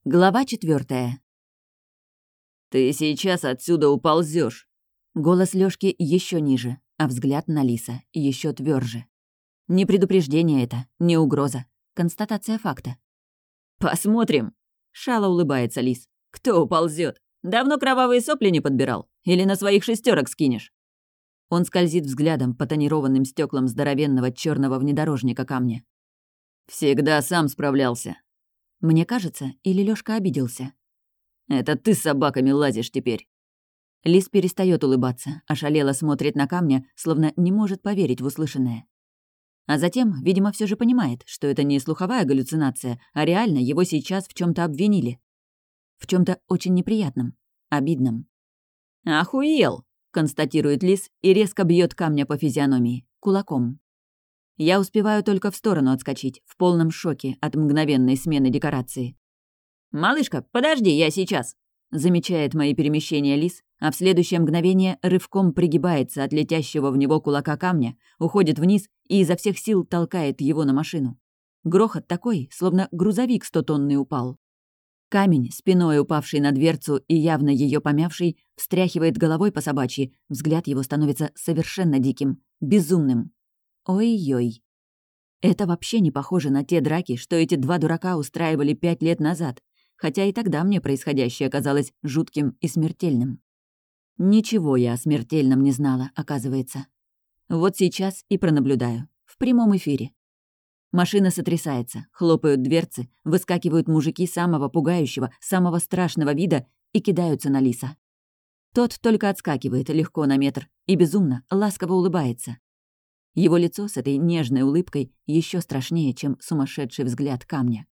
Глава 4. «Ты сейчас отсюда уползёшь!» Голос Лёшки ещё ниже, а взгляд на Лиса ещё твёрже. Не предупреждение это, не угроза. Констатация факта. «Посмотрим!» — шало улыбается Лис. «Кто уползёт? Давно кровавые сопли не подбирал? Или на своих шестерок скинешь?» Он скользит взглядом по тонированным стёклам здоровенного чёрного внедорожника камня. «Всегда сам справлялся». Мне кажется, или Лёшка обиделся? «Это ты с собаками лазишь теперь!» Лис перестаёт улыбаться, ошалело смотрит на камня, словно не может поверить в услышанное. А затем, видимо, всё же понимает, что это не слуховая галлюцинация, а реально его сейчас в чём-то обвинили. В чём-то очень неприятном, обидном. «Охуел!» — констатирует Лис и резко бьёт камня по физиономии, кулаком. Я успеваю только в сторону отскочить, в полном шоке от мгновенной смены декорации. «Малышка, подожди, я сейчас!» Замечает мои перемещения Лис, а в следующее мгновение рывком пригибается от летящего в него кулака камня, уходит вниз и изо всех сил толкает его на машину. Грохот такой, словно грузовик 100-тонный упал. Камень, спиной упавший на дверцу и явно ее помявший, встряхивает головой по собачьи, взгляд его становится совершенно диким, безумным. Ой-ой. Это вообще не похоже на те драки, что эти два дурака устраивали 5 лет назад, хотя и тогда мне происходящее казалось жутким и смертельным. Ничего я о смертельном не знала, оказывается. Вот сейчас и пронаблюдаю. В прямом эфире. Машина сотрясается, хлопают дверцы, выскакивают мужики самого пугающего, самого страшного вида и кидаются на Лиса. Тот только отскакивает легко на метр и безумно, ласково улыбается. Его лицо с этой нежной улыбкой еще страшнее, чем сумасшедший взгляд камня.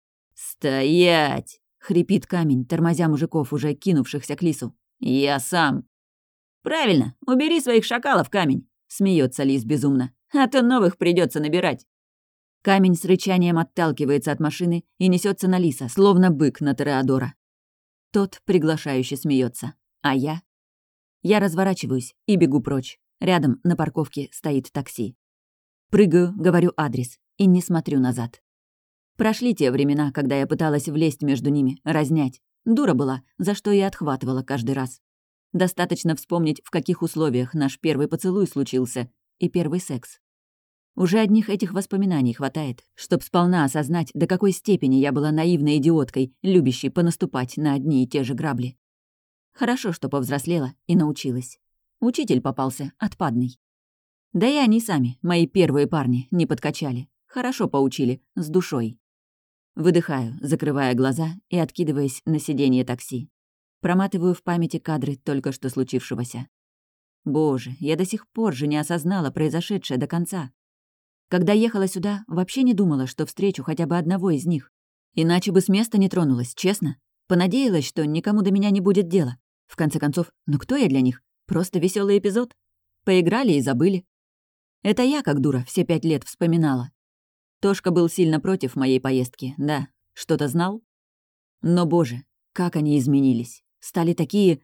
«Стоять!» — хрипит камень, тормозя мужиков, уже кинувшихся к Лису. «Я сам!» «Правильно, убери своих шакалов, камень!» — смеется Лис безумно. «А то новых придется набирать!» Камень с рычанием отталкивается от машины и несется на Лиса, словно бык на Тореадора. Тот приглашающе смеется, а я... Я разворачиваюсь и бегу прочь. Рядом на парковке стоит такси. Прыгаю, говорю адрес и не смотрю назад. Прошли те времена, когда я пыталась влезть между ними, разнять. Дура была, за что и отхватывала каждый раз. Достаточно вспомнить, в каких условиях наш первый поцелуй случился и первый секс. Уже одних этих воспоминаний хватает, чтоб сполна осознать, до какой степени я была наивной идиоткой, любящей понаступать на одни и те же грабли. Хорошо, что повзрослела и научилась. Учитель попался отпадный. Да и они сами, мои первые парни, не подкачали. Хорошо поучили, с душой. Выдыхаю, закрывая глаза и откидываясь на сиденье такси. Проматываю в памяти кадры только что случившегося. Боже, я до сих пор же не осознала произошедшее до конца. Когда ехала сюда, вообще не думала, что встречу хотя бы одного из них. Иначе бы с места не тронулась, честно. Понадеялась, что никому до меня не будет дела. В конце концов, ну кто я для них? Просто веселый эпизод. Поиграли и забыли. Это я, как дура, все 5 лет вспоминала. Тошка был сильно против моей поездки, да. Что-то знал? Но, боже, как они изменились. Стали такие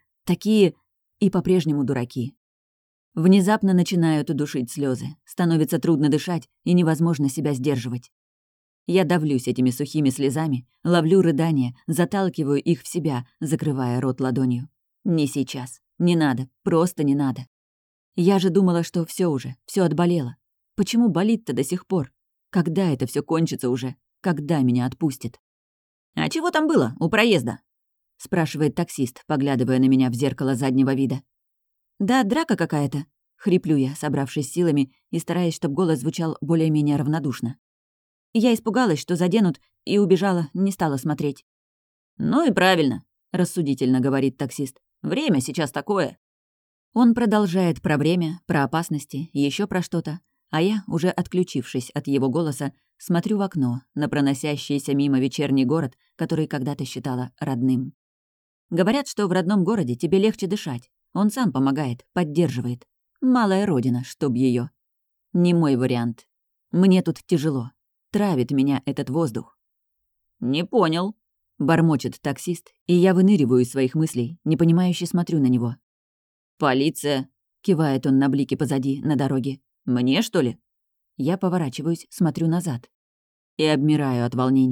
и по-прежнему дураки. Внезапно начинают удушить слезы. Становится трудно дышать и невозможно себя сдерживать. Я давлюсь этими сухими слезами, ловлю рыдания, заталкиваю их в себя, закрывая рот ладонью. Не сейчас. Не надо, просто не надо. Я же думала, что все уже, все отболело. Почему болит-то до сих пор? Когда это все кончится уже? Когда меня отпустит? «А чего там было у проезда?» — спрашивает таксист, поглядывая на меня в зеркало заднего вида. «Да, драка какая-то», — хриплю я, собравшись силами и стараясь, чтобы голос звучал более-менее равнодушно. Я испугалась, что заденут, и убежала, не стала смотреть. «Ну и правильно», — рассудительно говорит таксист. «Время сейчас такое». Он продолжает про время, про опасности, еще про что-то, а я, уже отключившись от его голоса, смотрю в окно на проносящийся мимо вечерний город, который когда-то считала родным. Говорят, что в родном городе тебе легче дышать. Он сам помогает, поддерживает. Малая родина, чтоб ее. Не мой вариант. Мне тут тяжело. Травит меня этот воздух. «Не понял», — бормочет таксист, и я выныриваю из своих мыслей, непонимающе смотрю на него. «Полиция», — кивает он на блики позади, на дороге. «Мне, что ли?» Я поворачиваюсь, смотрю назад. И обмираю от волнения.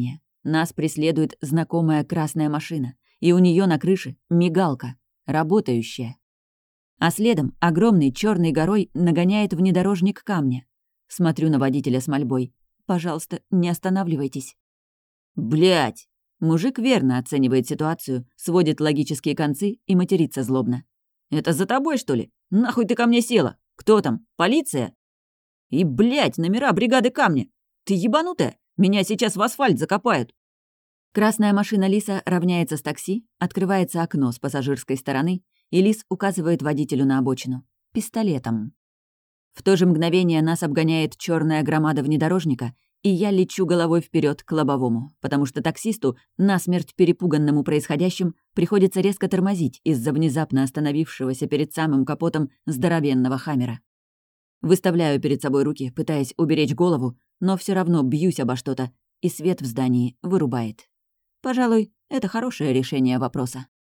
Нас преследует знакомая красная машина, и у нее на крыше мигалка, работающая. А следом огромный черной горой нагоняет внедорожник камня. Смотрю на водителя с мольбой. «Пожалуйста, не останавливайтесь». Блять! Мужик верно оценивает ситуацию, сводит логические концы и матерится злобно. «Это за тобой, что ли? Нахуй ты ко мне села? Кто там? Полиция?» «И, блядь, номера бригады камня! Ты ебанутая? Меня сейчас в асфальт закопают!» Красная машина Лиса равняется с такси, открывается окно с пассажирской стороны, и Лис указывает водителю на обочину. Пистолетом. В то же мгновение нас обгоняет черная громада внедорожника, и я лечу головой вперед к лобовому, потому что таксисту, насмерть перепуганному происходящим, приходится резко тормозить из-за внезапно остановившегося перед самым капотом здоровенного хаммера. Выставляю перед собой руки, пытаясь уберечь голову, но все равно бьюсь обо что-то, и свет в здании вырубает. Пожалуй, это хорошее решение вопроса.